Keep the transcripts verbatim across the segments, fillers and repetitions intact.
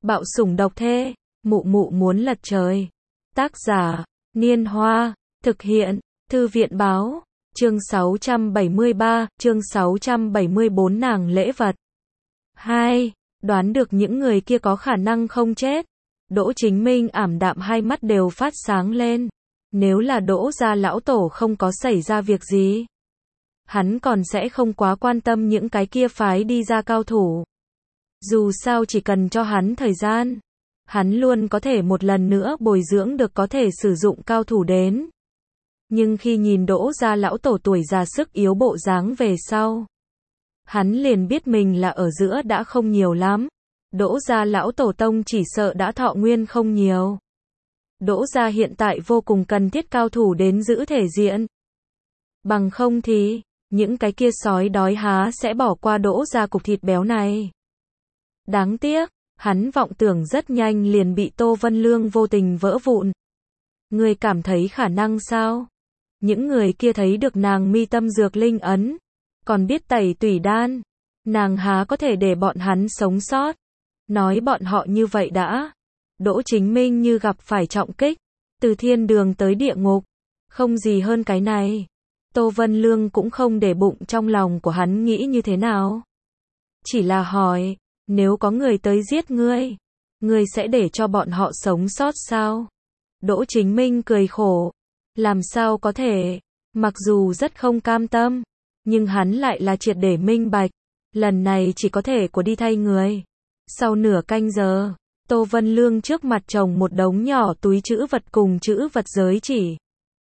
Bạo sủng độc thê, mụ mụ muốn lật trời. Tác giả, Niên Hoa, thực hiện, Thư viện Báo, chương sáu trăm bảy mươi ba, chương sáu trăm bảy mươi bốn nàng lễ vật. hai. Đoán được những người kia có khả năng không chết. Đỗ Chính Minh ảm đạm hai mắt đều phát sáng lên. Nếu là Đỗ gia lão tổ không có xảy ra việc gì, hắn còn sẽ không quá quan tâm những cái kia phái đi ra cao thủ. Dù sao chỉ cần cho hắn thời gian, hắn luôn có thể một lần nữa bồi dưỡng được có thể sử dụng cao thủ đến. Nhưng khi nhìn Đỗ gia lão tổ tuổi già sức yếu bộ dáng về sau, hắn liền biết mình là ở giữa đã không nhiều lắm. Đỗ gia lão tổ tông chỉ sợ đã thọ nguyên không nhiều. Đỗ gia hiện tại vô cùng cần thiết cao thủ đến giữ thể diện. Bằng không thì, những cái kia sói đói há sẽ bỏ qua Đỗ gia cục thịt béo này. Đáng tiếc, hắn vọng tưởng rất nhanh liền bị Tô Vân Lương vô tình vỡ vụn. Người cảm thấy khả năng sao? Những người kia thấy được nàng mi tâm dược linh ấn, còn biết tẩy tủy đan, nàng há có thể để bọn hắn sống sót. Nói bọn họ như vậy đã. Đỗ Chính Minh như gặp phải trọng kích, từ thiên đường tới địa ngục, không gì hơn cái này. Tô Vân Lương cũng không để bụng trong lòng của hắn nghĩ như thế nào. Chỉ là hỏi, nếu có người tới giết ngươi, ngươi sẽ để cho bọn họ sống sót sao? Đỗ Chính Minh cười khổ, làm sao có thể, mặc dù rất không cam tâm, nhưng hắn lại là triệt để minh bạch, lần này chỉ có thể của đi thay người. Sau nửa canh giờ, Tô Vân Lương trước mặt chồng một đống nhỏ túi trữ vật cùng trữ vật giới chỉ.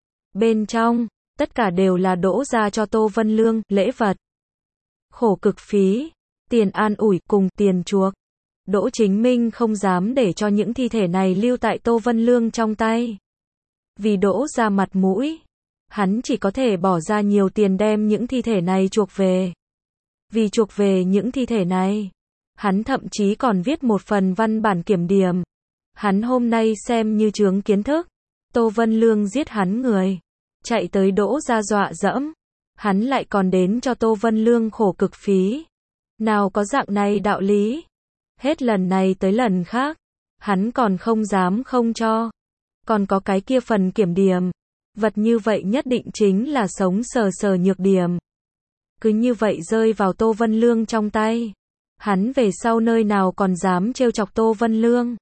Bên trong, tất cả đều là Đỗ gia cho Tô Vân Lương, lễ vật. Khổ cực phí, tiền an ủi cùng tiền chuộc. Đỗ Chính Minh không dám để cho những thi thể này lưu tại Tô Vân Lương trong tay. Vì Đỗ gia mặt mũi, hắn chỉ có thể bỏ ra nhiều tiền đem những thi thể này chuộc về. Vì chuộc về những thi thể này, hắn thậm chí còn viết một phần văn bản kiểm điểm. Hắn hôm nay xem như chướng kiến thức. Tô Vân Lương giết hắn người, chạy tới Đỗ gia dọa dẫm, hắn lại còn đến cho Tô Vân Lương khổ cực phí. Nào có dạng này đạo lý. Hết lần này tới lần khác, hắn còn không dám không cho. Còn có cái kia phần kiểm điểm, vật như vậy nhất định chính là sống sờ sờ nhược điểm. Cứ như vậy rơi vào Tô Vân Lương trong tay. Hắn về sau nơi nào còn dám trêu chọc Tô Vân Lương.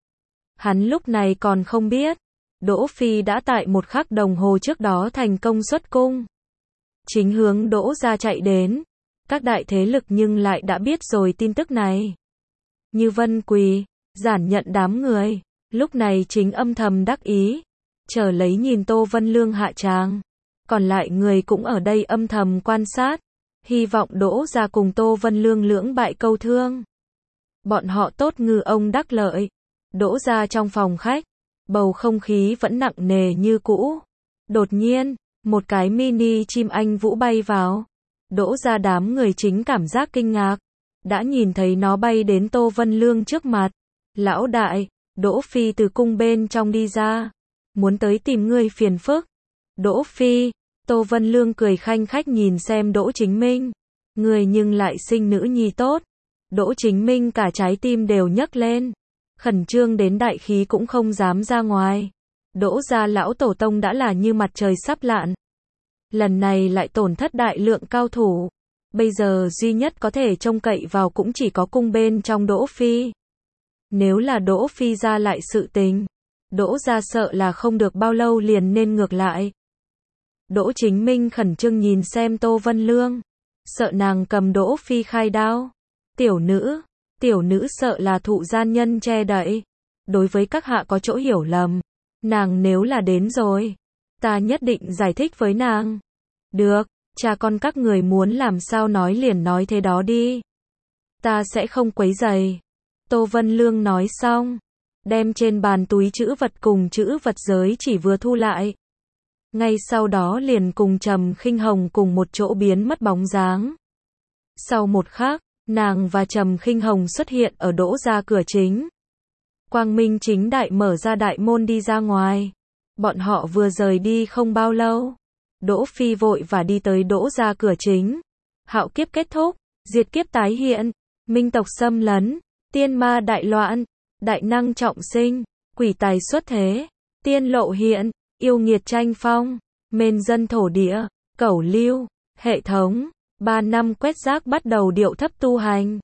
Hắn lúc này còn không biết, Đỗ Phi đã tại một khắc đồng hồ trước đó thành công xuất cung. Chính hướng Đỗ gia chạy đến. Các đại thế lực nhưng lại đã biết rồi tin tức này. Như Vân Quỳ, Giản Nhận đám người, lúc này chính âm thầm đắc ý, chờ lấy nhìn Tô Vân Lương hạ tràng. Còn lại người cũng ở đây âm thầm quan sát, hy vọng Đỗ gia cùng Tô Vân Lương lưỡng bại câu thương. Bọn họ tốt ngư ông đắc lợi. Đỗ gia trong phòng khách, bầu không khí vẫn nặng nề như cũ. Đột nhiên, một cái mini chim anh vũ bay vào. Đỗ gia đám người chính cảm giác kinh ngạc, đã nhìn thấy nó bay đến Tô Vân Lương trước mặt. Lão đại, Đỗ Phi từ cung bên trong đi ra, muốn tới tìm ngươi phiền phức. Đỗ Phi, Tô Vân Lương cười khanh khách nhìn xem Đỗ Chính Minh, người nhưng lại sinh nữ nhi tốt. Đỗ Chính Minh cả trái tim đều nhấc lên, khẩn trương đến đại khí cũng không dám ra ngoài. Đỗ gia lão tổ tông đã là như mặt trời sắp lặn, lần này lại tổn thất đại lượng cao thủ, bây giờ duy nhất có thể trông cậy vào cũng chỉ có cung bên trong Đỗ Phi. Nếu là Đỗ Phi ra lại sự tình, Đỗ gia sợ là không được bao lâu liền nên ngược lại. Đỗ Chính Minh khẩn trương nhìn xem Tô Vân Lương, sợ nàng cầm Đỗ Phi khai đao. Tiểu nữ, tiểu nữ sợ là thụ gian nhân che đậy. Đối với các hạ có chỗ hiểu lầm, nàng nếu là đến rồi, ta nhất định giải thích với nàng. Được, cha con các người muốn làm sao nói liền nói thế đó đi. Ta sẽ không quấy rầy. Tô Vân Lương nói xong, đem trên bàn túi trữ vật cùng trữ vật giới chỉ vừa thu lại. Ngay sau đó liền cùng Trầm Khinh Hồng cùng một chỗ biến mất bóng dáng. Sau một khắc, nàng và Trầm Khinh Hồng xuất hiện ở Đỗ gia cửa chính. Quang minh chính đại mở ra đại môn đi ra ngoài. Bọn họ vừa rời đi không bao lâu, Đỗ Phi vội và đi tới Đỗ gia cửa chính. Hạo kiếp kết thúc, diệt kiếp tái hiện, minh tộc xâm lấn, tiên ma đại loạn, đại năng trọng sinh, quỷ tài xuất thế, tiên lộ hiện, yêu nghiệt tranh phong, mên dân thổ địa, cẩu lưu, hệ thống, ba năm quét rác bắt đầu điệu thấp tu hành.